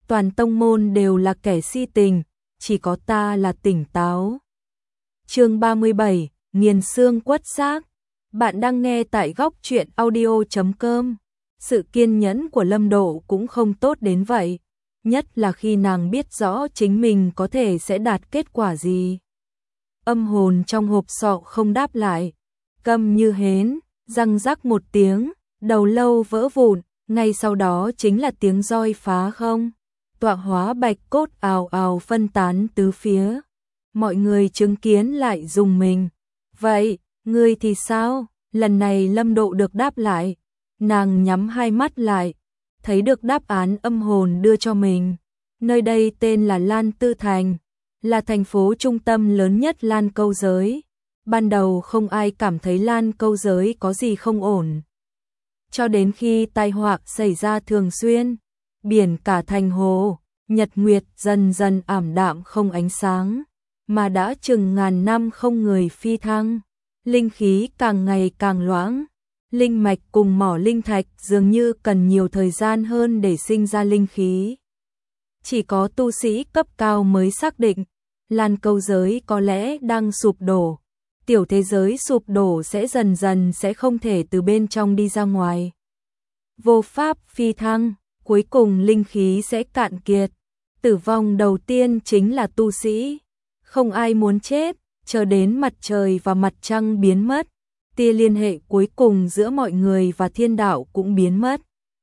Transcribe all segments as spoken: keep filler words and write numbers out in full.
toàn tông môn đều là kẻ si tình, chỉ có ta là tỉnh táo. Chương ba mươi bảy, nghiền xương quất xác. Bạn đang nghe tại góc truyện audio chấm com. Sự kiên nhẫn của Lâm Độ cũng không tốt đến vậy, nhất là khi nàng biết rõ chính mình có thể sẽ đạt kết quả gì. Âm hồn trong hộp sọ không đáp lại, câm như hến, răng rắc một tiếng, đầu lâu vỡ vụn, ngay sau đó chính là tiếng roi phá không. Tọa hóa bạch cốt ào ào phân tán tứ phía. Mọi người chứng kiến lại rùng mình. Vậy, ngươi thì sao? Lần này Lâm Độ được đáp lại. Nàng nhắm hai mắt lại, thấy được đáp án âm hồn đưa cho mình. Nơi đây tên là Lan Tư Thành, là thành phố trung tâm lớn nhất Lan Câu giới. Ban đầu không ai cảm thấy Lan Câu giới có gì không ổn. Cho đến khi tai họa xảy ra thường xuyên, biển cả thành hồ, nhật nguyệt dần dần ảm đạm không ánh sáng, mà đã chừng ngàn năm không người phi thăng, linh khí càng ngày càng loãng, linh mạch cùng mỏ linh thạch dường như cần nhiều thời gian hơn để sinh ra linh khí. Chỉ có tu sĩ cấp cao mới xác định, Lan Câu giới có lẽ đang sụp đổ, tiểu thế giới sụp đổ sẽ dần dần sẽ không thể từ bên trong đi ra ngoài. Vô pháp phi thăng, cuối cùng linh khí sẽ cạn kiệt. Tử vong đầu tiên chính là tu sĩ. Không ai muốn chết, chờ đến mặt trời và mặt trăng biến mất, tia liên hệ cuối cùng giữa mọi người và thiên đạo cũng biến mất.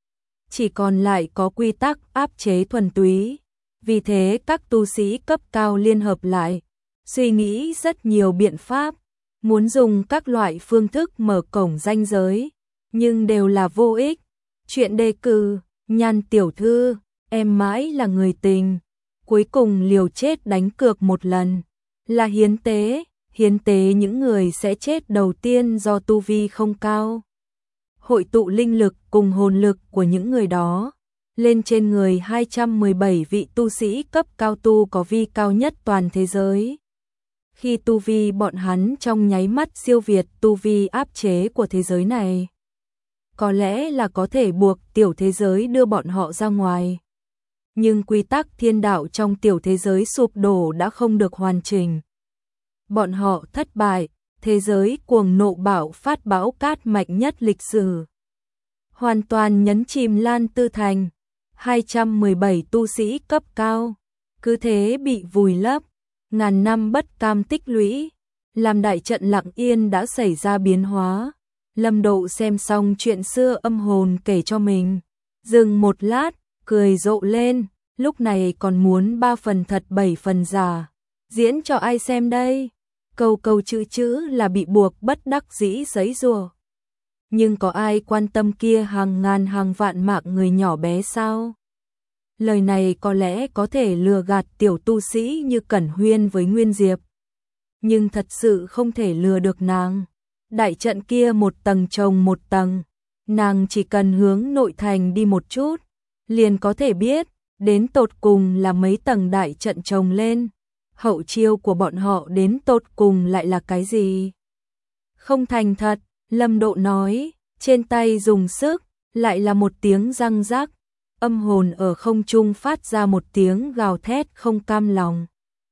Chỉ còn lại có quy tắc áp chế thuần túy. Vì thế các tu sĩ cấp cao liên hợp lại, suy nghĩ rất nhiều biện pháp, muốn dùng các loại phương thức mở cổng ranh giới, nhưng đều là vô ích. Chuyện đề cử, Nhan tiểu thư, em mãi là người tình. Cuối cùng liều chết đánh cược một lần, là hiến tế, hiến tế những người sẽ chết đầu tiên do tu vi không cao. Hội tụ linh lực cùng hồn lực của những người đó, lên trên người hai trăm mười bảy vị tu sĩ cấp cao tu có vi cao nhất toàn thế giới. Khi tu vi bọn hắn trong nháy mắt siêu việt tu vi áp chế của thế giới này, có lẽ là có thể buộc tiểu thế giới đưa bọn họ ra ngoài. Nhưng quy tắc thiên đạo trong tiểu thế giới sụp đổ đã không được hoàn chỉnh. Bọn họ thất bại, thế giới cuồng nộ bạo phát bão cát mạnh nhất lịch sử, hoàn toàn nhấn chìm Lan Tư Thành. hai trăm mười bảy tu sĩ cấp cao, cứ thế bị vùi lấp, ngàn năm bất cam tích lũy, làm đại trận lặng yên đã xảy ra biến hóa. Lâm Độ xem xong chuyện xưa âm hồn kể cho mình, dừng một lát, cười rộ lên, lúc này còn muốn ba phần thật bảy phần giả, diễn cho ai xem đây? Câu câu chữ chữ là bị buộc bất đắc dĩ giấy rùa. Nhưng có ai quan tâm kia hàng ngàn hàng vạn mạng người nhỏ bé sao? Lời này có lẽ có thể lừa gạt tiểu tu sĩ như Cẩn Huyên với Nguyên Diệp, nhưng thật sự không thể lừa được nàng. Đại trận kia một tầng chồng một tầng, nàng chỉ cần hướng nội thành đi một chút, liền có thể biết, đến tột cùng là mấy tầng đại trận chồng lên, hậu chiêu của bọn họ đến tột cùng lại là cái gì? Không thành thật, Lâm Độ nói, trên tay dùng sức, lại là một tiếng răng rắc, âm hồn ở không trung phát ra một tiếng gào thét không cam lòng.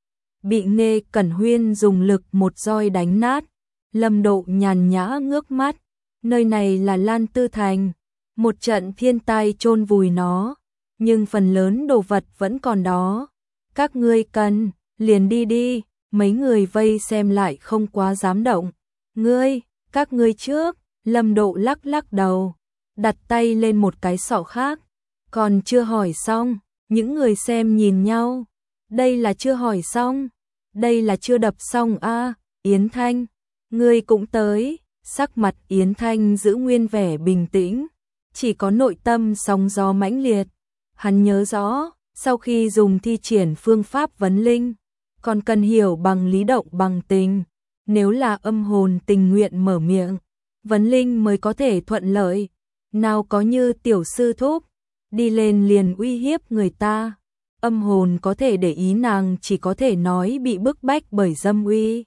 Bị Nghê Cẩn Huyên dùng lực một roi đánh nát. Lâm Độ nhàn nhã ngước mắt, nơi này là Lan Tư Thành, một trận thiên tai chôn vùi nó, nhưng phần lớn đồ vật vẫn còn đó. Các ngươi cần, liền đi đi, mấy người vây xem lại không quá dám động. Ngươi, các ngươi trước, Lâm Độ lắc lắc đầu, đặt tay lên một cái sọ khác, còn chưa hỏi xong, những người xem nhìn nhau, đây là chưa hỏi xong, đây là chưa đập xong a. À, Yến Thanh, ngươi cũng tới. Sắc mặt Yến Thanh giữ nguyên vẻ bình tĩnh, chỉ có nội tâm sóng gió mãnh liệt. Hắn nhớ rõ, sau khi dùng thi triển phương pháp vấn linh, còn cần hiểu bằng lý động bằng tình, nếu là âm hồn tình nguyện mở miệng, vấn linh mới có thể thuận lợi. Nào có như tiểu sư thúc, đi lên liền uy hiếp người ta. Âm hồn có thể để ý nàng chỉ có thể nói bị bức bách bởi dâm uy.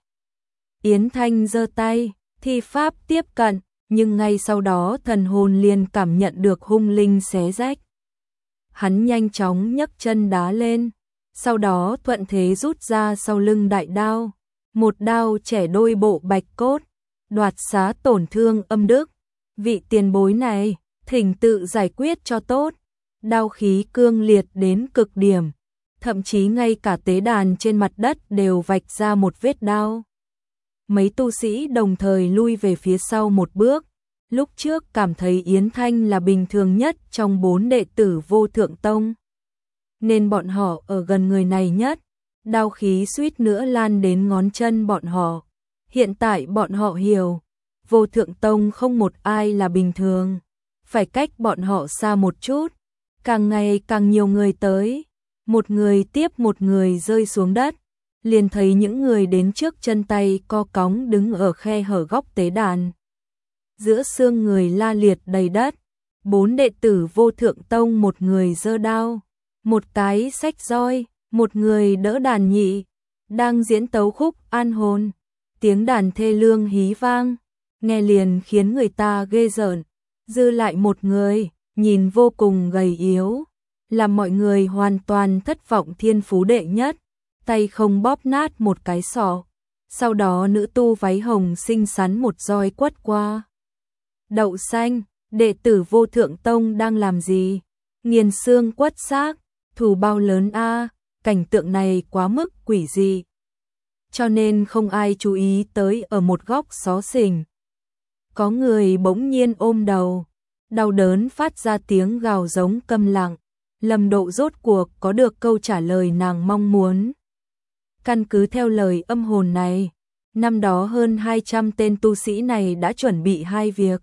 Yến Thanh giơ tay, thi pháp tiếp cận, nhưng ngay sau đó thần hồn liền cảm nhận được hung linh xé rách. hắn nhanh chóng nhấc chân đá lên, sau đó thuận thế rút ra sau lưng đại đao, một đao chẻ đôi bộ bạch cốt, đoạt xá tổn thương âm đức. Vị tiền bối này, thỉnh tự giải quyết cho tốt. Đao khí cương liệt đến cực điểm, thậm chí ngay cả tế đàn trên mặt đất đều vạch ra một vết đao. Mấy tu sĩ đồng thời lui về phía sau một bước, lúc trước cảm thấy Yến Thanh là bình thường nhất trong bốn đệ tử Vô Thượng Tông, nên bọn họ ở gần người này nhất, đao khí suýt nữa lan đến ngón chân bọn họ. Hiện tại bọn họ hiểu, Vô Thượng Tông không một ai là bình thường, phải cách bọn họ xa một chút. Càng ngày càng nhiều người tới, một người tiếp một người rơi xuống đất, liền thấy những người đến trước chân tay co cóng đứng ở khe hở góc tế đàn. Giữa xương người la liệt đầy đất, bốn đệ tử Vô Thượng Tông, một người giơ đao, một cái xách roi, một người đỡ đàn nhị, đang diễn tấu khúc an hồn. Tiếng đàn thê lương hí vang, nghe liền khiến người ta ghê rợn. Dư lại một người, nhìn vô cùng gầy yếu, làm mọi người hoàn toàn thất vọng. Thiên phú đệ nhất, tay không bóp nát một cái sọ. Sau đó nữ tu váy hồng xinh xắn một roi quất qua. Đậu xanh, đệ tử Vô Thượng Tông đang làm gì? Nghiền xương quất xác, thù bao lớn a, cảnh tượng này quá mức quỷ dị, cho nên không ai chú ý tới. Ở một góc xó xỉnh, có người bỗng nhiên ôm đầu, đau đớn phát ra tiếng gào giống câm lặng. Lâm Độ rốt cuộc có được câu trả lời nàng mong muốn. Căn cứ theo lời âm hồn này, năm đó hơn hai trăm tên tu sĩ này đã chuẩn bị hai việc.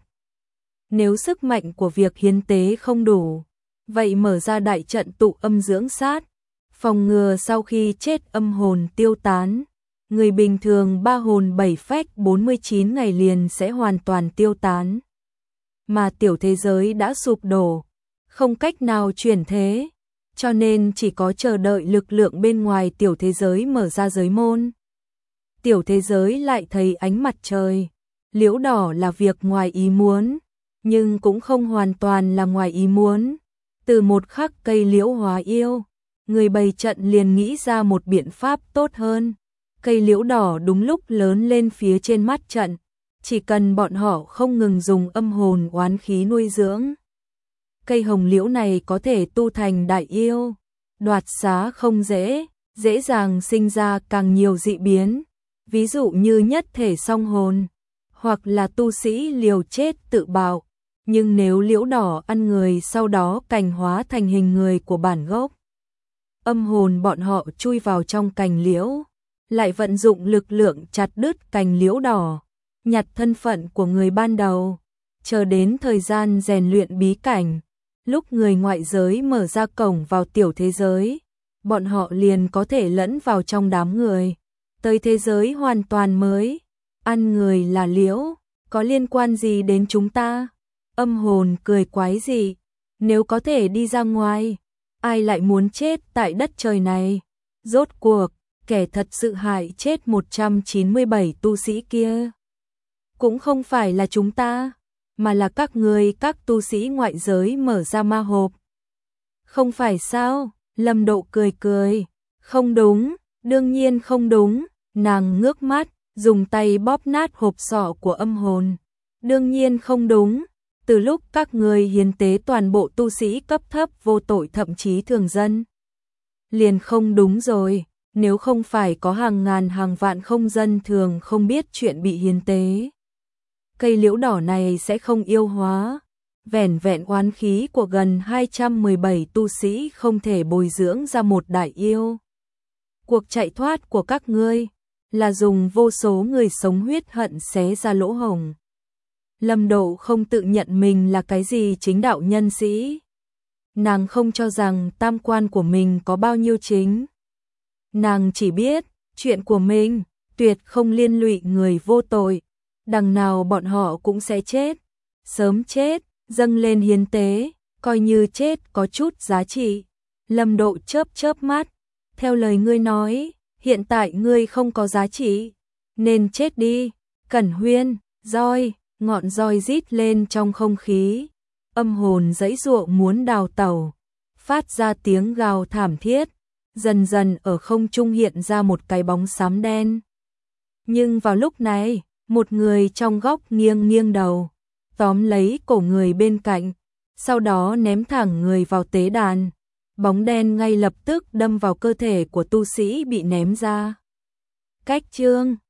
Nếu sức mạnh của việc hiến tế không đủ, vậy mở ra đại trận tụ âm dưỡng sát, phòng ngừa sau khi chết âm hồn tiêu tán. Người bình thường ba hồn bảy phách bốn mươi chín ngày liền sẽ hoàn toàn tiêu tán. Mà tiểu thế giới đã sụp đổ, không cách nào chuyển thế, cho nên chỉ có chờ đợi lực lượng bên ngoài tiểu thế giới mở ra giới môn. Tiểu thế giới lại thấy ánh mặt trời. Liễu đỏ là việc ngoài ý muốn, nhưng cũng không hoàn toàn là ngoài ý muốn. Từ một khắc cây liễu hóa yêu, người bày trận liền nghĩ ra một biện pháp tốt hơn. Cây liễu đỏ đúng lúc lớn lên phía trên mắt trận, chỉ cần bọn họ không ngừng dùng âm hồn oán khí nuôi dưỡng. Cây hồng liễu này có thể tu thành đại yêu, đoạt xá không dễ, dễ dàng sinh ra càng nhiều dị biến, ví dụ như nhất thể song hồn, hoặc là tu sĩ liều chết tự bạo. Nhưng nếu liễu đỏ ăn người sau đó cành hóa thành hình người của bản gốc, âm hồn bọn họ chui vào trong cành liễu, lại vận dụng lực lượng chặt đứt cành liễu đỏ, nhặt thân phận của người ban đầu, chờ đến thời gian rèn luyện bí cảnh, lúc người ngoại giới mở ra cổng vào tiểu thế giới, bọn họ liền có thể lẫn vào trong đám người, tới thế giới hoàn toàn mới. Ăn người là liễu, có liên quan gì đến chúng ta? Âm hồn cười quái gì? Nếu có thể đi ra ngoài, ai lại muốn chết tại đất trời này? Rốt cuộc, kẻ thật sự hại chết một trăm chín mươi bảy tu sĩ kia cũng không phải là chúng ta, mà là các người, các tu sĩ ngoại giới mở ra ma hộp. Không phải sao? Lâm Độ cười cười. Không đúng, đương nhiên không đúng. Nàng ngước mắt, dùng tay bóp nát hộp sọ của âm hồn. Đương nhiên không đúng. Từ lúc các người hiến tế toàn bộ tu sĩ cấp thấp vô tội thậm chí thường dân, liền không đúng rồi. Nếu không phải có hàng ngàn hàng vạn không dân thường không biết chuyện bị hiến tế, cây liễu đỏ này sẽ không yêu hóa. Vẻn vẹn oán khí của gần hai trăm mười bảy tu sĩ không thể bồi dưỡng ra một đại yêu. Cuộc chạy thoát của các ngươi là dùng vô số người sống huyết hận xé ra lỗ hổng. Lâm Độ không tự nhận mình là cái gì chính đạo nhân sĩ. Nàng không cho rằng tam quan của mình có bao nhiêu chính. Nàng chỉ biết, chuyện của mình tuyệt không liên lụy người vô tội. Đằng nào bọn họ cũng sẽ chết. Sớm chết, dâng lên hiến tế, coi như chết có chút giá trị. Lâm Độ chớp chớp mắt. Theo lời ngươi nói, hiện tại ngươi không có giá trị, nên chết đi. Cẩn Huyên, roi, ngọn roi rít lên trong không khí. Âm hồn giãy giụa muốn đào tẩu. phát ra tiếng gào thảm thiết, dần dần ở không trung hiện ra một cái bóng xám đen. Nhưng vào lúc này, một người trong góc nghiêng nghiêng đầu, tóm lấy cổ người bên cạnh, sau đó ném thẳng người vào tế đàn. Bóng đen ngay lập tức đâm vào cơ thể của tu sĩ bị ném ra. Cách chương